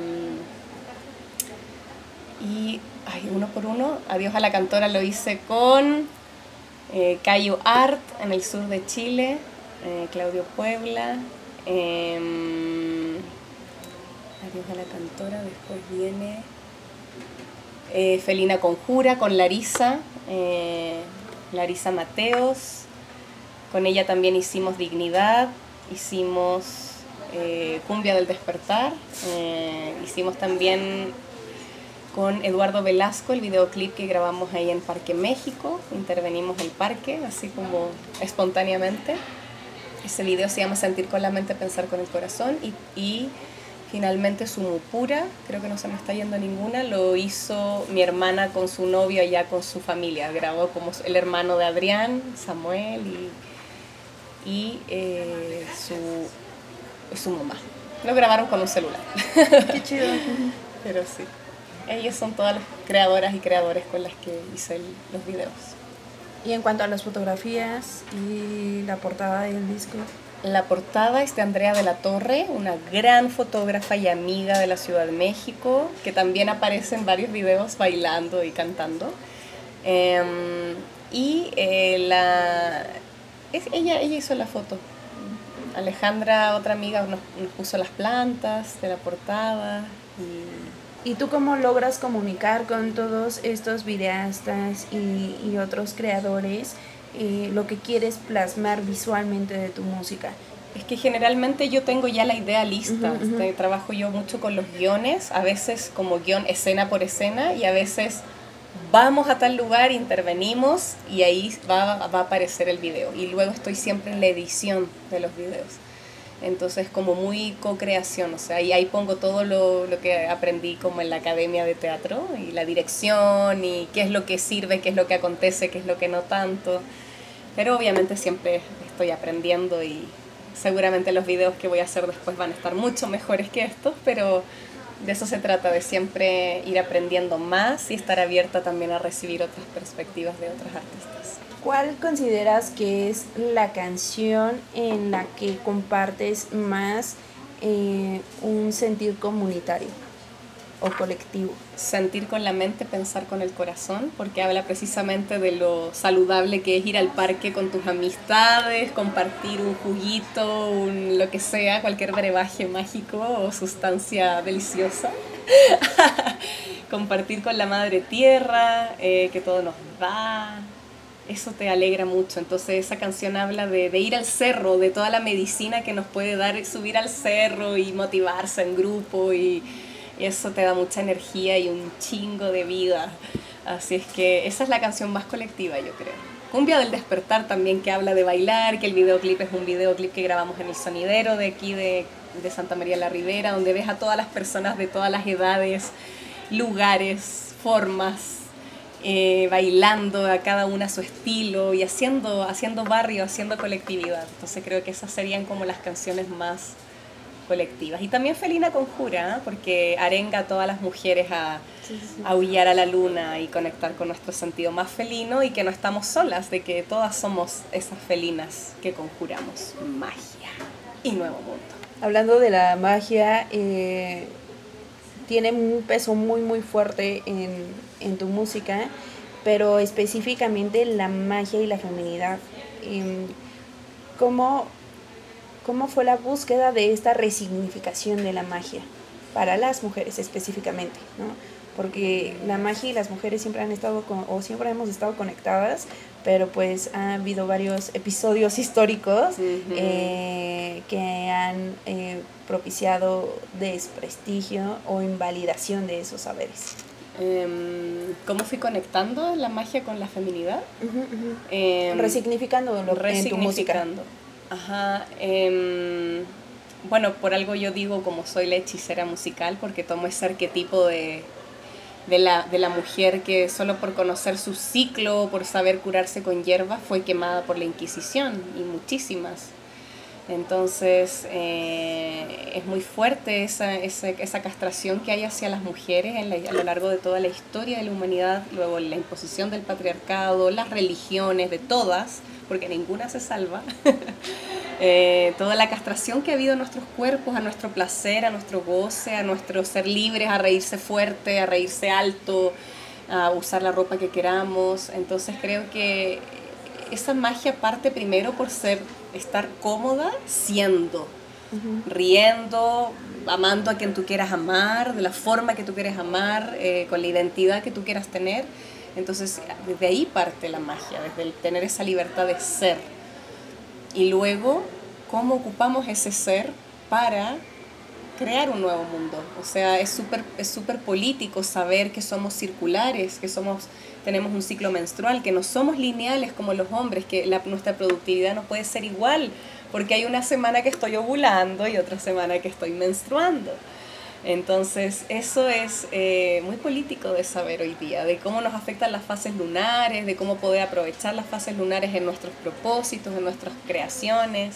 [SPEAKER 6] Y, ay, uno por uno, Adiós a la Cantora lo hice con eh, Cayo Art en el sur de Chile, eh, Claudio Puebla. Eh, Adiós a la Cantora, después viene eh, Felina Conjura con Larisa, eh, Larisa Mateos. Con ella también hicimos Dignidad, hicimos eh, Cumbia del Despertar, eh, hicimos también con Eduardo Velasco, el videoclip que grabamos ahí en Parque México, intervenimos el parque, así como espontáneamente. Ese video se llama Sentir con la mente, pensar con el corazón, y, y finalmente Sumupura, creo que no se me está yendo ninguna, lo hizo mi hermana con su novio allá con su familia, grabó como el hermano de Adrián, Samuel, y, y eh, su, su mamá. Lo grabaron con un celular.
[SPEAKER 5] Qué chido.
[SPEAKER 6] Pero sí. Ellos son todas las creadoras y creadores con las que hice el, los videos.
[SPEAKER 5] Y en cuanto a las fotografías y la portada del disco.
[SPEAKER 6] La portada es de Andrea de la Torre, una gran fotógrafa y amiga de la Ciudad de México, que también aparece en varios videos bailando y cantando. Eh, y eh, la, es, ella, ella hizo la foto. Alejandra, otra amiga, nos, nos puso las plantas de la portada. Y
[SPEAKER 5] ¿Y tú cómo logras comunicar con todos estos videastas y, y otros creadores eh, lo que quieres plasmar visualmente de tu música?
[SPEAKER 6] Es que generalmente yo tengo ya la idea lista. Uh-huh, uh-huh. Trabajo yo mucho con los guiones, a veces como guión escena por escena, y a veces vamos a tal lugar, intervenimos y ahí va, va a aparecer el video. Y luego estoy siempre en la edición de los videos. Entonces como muy co-creación, o sea, ahí, ahí pongo todo lo, lo que aprendí como en la academia de teatro, y la dirección, y qué es lo que sirve, qué es lo que acontece, qué es lo que no tanto. Pero obviamente siempre estoy aprendiendo, y seguramente los videos que voy a hacer después van a estar mucho mejores que estos, pero de eso se trata, de siempre ir aprendiendo más y estar abierta también a recibir otras perspectivas de otros artistas.
[SPEAKER 5] ¿Cuál consideras que es la canción en la que compartes más eh, un sentir comunitario o colectivo?
[SPEAKER 6] Sentir con la mente, pensar con el corazón, porque habla precisamente de lo saludable que es ir al parque con tus amistades, compartir un juguito, un, lo que sea, cualquier brebaje mágico o sustancia deliciosa. Compartir con la madre tierra, eh, que todo nos da. Eso te alegra mucho. Entonces esa canción habla de, de ir al cerro, de toda la medicina que nos puede dar subir al cerro y motivarse en grupo, y, y eso te da mucha energía y un chingo de vida. Así es que esa es la canción más colectiva, yo creo. Cumbia del Despertar también, que habla de bailar, que el videoclip es un videoclip que grabamos en el Sonidero de aquí de, de Santa María la Ribera, donde ves a todas las personas de todas las edades, lugares, formas, Eh, bailando a cada una a su estilo y haciendo, haciendo barrio, haciendo colectividad. Entonces creo que esas serían como las canciones más colectivas. Y también Felina Conjura, ¿eh? Porque arenga a todas las mujeres a, sí, sí, sí. a aullar a la luna y conectar con nuestro sentido más felino, y que no estamos solas, de que todas somos esas felinas que conjuramos magia y nuevo mundo.
[SPEAKER 5] hablando de la magia, eh, tiene un peso muy muy fuerte en, en tu música, pero específicamente la magia y la feminidad. Eh, ¿cómo, ¿Cómo fue la búsqueda de esta resignificación de la magia para las mujeres específicamente, ¿no? Porque la magia y las mujeres siempre han estado con, o siempre hemos estado conectadas, pero pues ha habido varios episodios históricos uh-huh. eh, que han eh, propiciado desprestigio o invalidación de esos saberes.
[SPEAKER 6] Um, ¿Cómo fui conectando la magia con la feminidad?
[SPEAKER 5] Uh-huh, uh-huh. Um, resignificándolo en tu música.
[SPEAKER 6] Ajá. Um, bueno, por algo yo digo como soy la hechicera musical, porque tomo ese arquetipo de... De la, de la mujer que solo por conocer su ciclo, por saber curarse con hierbas, fue quemada por la Inquisición, y muchísimas. Entonces, eh, es muy fuerte esa, esa, esa castración que hay hacia las mujeres en la, a lo largo de toda la historia de la humanidad, luego la imposición del patriarcado, las religiones, de todas, porque ninguna se salva. Eh, toda la castración que ha habido en nuestros cuerpos, a nuestro placer, a nuestro goce, a nuestro ser libres, a reírse fuerte, a reírse alto, a usar la ropa que queramos. Entonces creo que esa magia parte primero por ser, estar cómoda siendo, uh-huh. riendo, amando a quien tú quieras amar, de la forma que tú quieres amar, eh, con la identidad que tú quieras tener. Entonces desde ahí parte la magia, desde el tener esa libertad de ser. Y luego, ¿cómo ocupamos ese ser para crear un nuevo mundo? O sea, es súper es súper político saber que somos circulares, que somos, tenemos un ciclo menstrual, que no somos lineales como los hombres, que la, nuestra productividad no puede ser igual, porque hay una semana que estoy ovulando y otra semana que estoy menstruando. Entonces, eso es eh, muy político de saber hoy día, de cómo nos afectan las fases lunares, de cómo poder aprovechar las fases lunares en nuestros propósitos, en nuestras creaciones.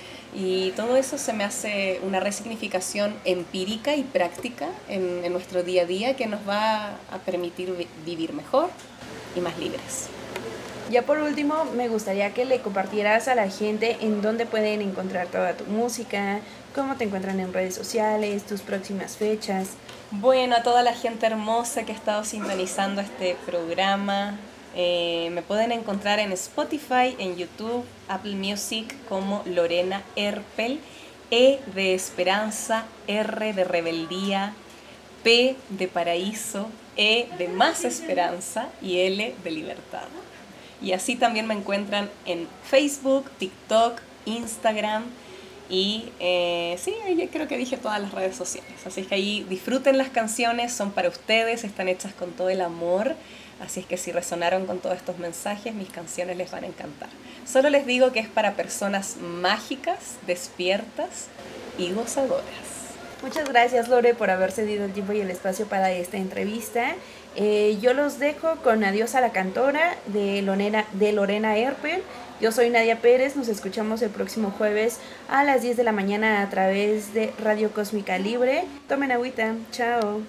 [SPEAKER 6] Y todo eso se me hace una resignificación empírica y práctica en, en nuestro día a día que nos va a permitir vi- vivir mejor y más libres.
[SPEAKER 5] Ya por último, me gustaría que le compartieras a la gente en dónde pueden encontrar toda tu música, cómo te encuentran en redes sociales, tus próximas fechas.
[SPEAKER 6] Bueno, a toda la gente hermosa que ha estado sintonizando este programa, eh, me pueden encontrar en Spotify, en YouTube, Apple Music como Lorena Erpel, E de esperanza, R de rebeldía, P de paraíso, E de más esperanza y L de libertad. Y así también me encuentran en Facebook, TikTok, Instagram y eh, sí, yo creo que dije todas las redes sociales. Así es que ahí disfruten las canciones, son para ustedes, están hechas con todo el amor. Así es que si resonaron con todos estos mensajes, mis canciones les van a encantar. Solo les digo que es para personas mágicas, despiertas y gozadoras.
[SPEAKER 5] Muchas gracias, Lore, por haber cedido el tiempo y el espacio para esta entrevista. Eh, yo los dejo con Adiós a la Cantora de Lorena, de Lorena Erpel. Yo soy Nadia Pérez, nos escuchamos el próximo jueves a las diez de la mañana a través de Radio Cósmica Libre. Tomen agüita, chao.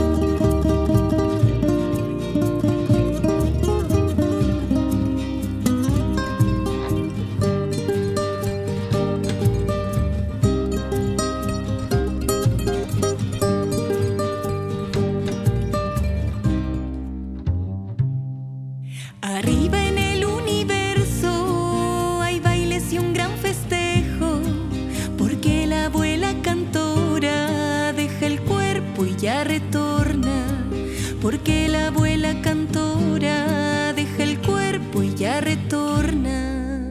[SPEAKER 7] Arriba en el universo hay bailes y un gran festejo, porque la abuela cantora deja el cuerpo y ya retorna, porque la abuela cantora deja el cuerpo y ya retorna.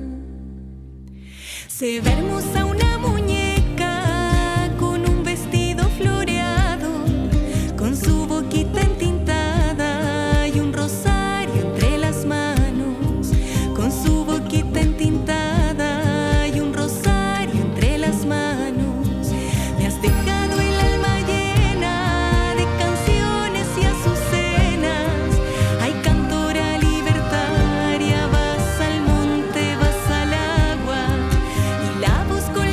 [SPEAKER 7] Se ve hermosa una muñeca con un vestido floreado, con su boquita entintada y un rosario entre las manos, con su boquita entintada y un rosario entre las manos. Me has dejado el alma llena de canciones y azucenas. Ay, cantora libertaria, vas al monte, vas al agua y la voz con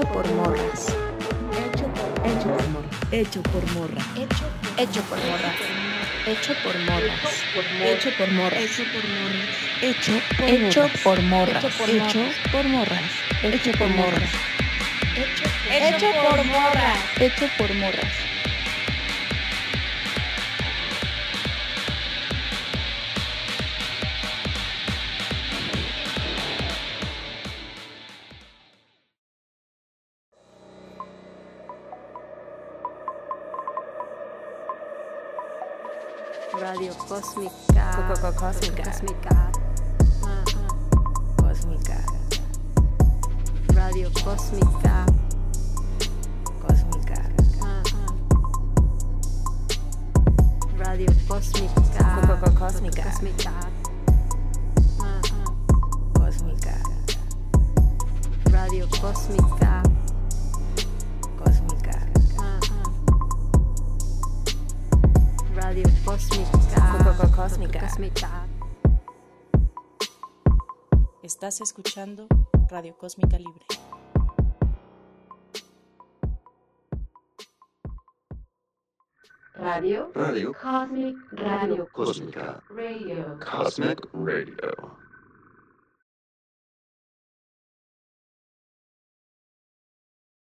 [SPEAKER 1] por morras.
[SPEAKER 2] Hecho por, hecho por morra. Hecho por morra.
[SPEAKER 1] Hecho, hecho por morras. Hecho por morras. Hecho por morras.
[SPEAKER 2] Hecho por
[SPEAKER 1] Hecho
[SPEAKER 2] morras.
[SPEAKER 1] por morras.
[SPEAKER 2] Hecho por morras.
[SPEAKER 1] Hecho por morras.
[SPEAKER 5] Hecho por morras.
[SPEAKER 1] Hecho por morras.
[SPEAKER 8] Radio Cósmica.
[SPEAKER 1] Co- co- cósmica.
[SPEAKER 8] Cósmica. Ah, ah.
[SPEAKER 1] Cósmica.
[SPEAKER 8] Radio Cósmica.
[SPEAKER 1] Cósmica.
[SPEAKER 8] Ah, ah. Radio Cósmica.
[SPEAKER 1] Co- co- cósmica.
[SPEAKER 8] Cósmica. Ah, ah.
[SPEAKER 1] Cósmica.
[SPEAKER 8] Radio Cósmica.
[SPEAKER 1] Cósmica.
[SPEAKER 8] Ah, ah. Radio Cósmica.
[SPEAKER 1] Co- co- cósmica.
[SPEAKER 8] Cósmica.
[SPEAKER 3] Estás escuchando Radio Cósmica Libre.
[SPEAKER 8] Radio
[SPEAKER 4] Radio
[SPEAKER 8] Cosmic Radio
[SPEAKER 4] Cósmica.
[SPEAKER 8] Radio
[SPEAKER 4] Cosmic Radio.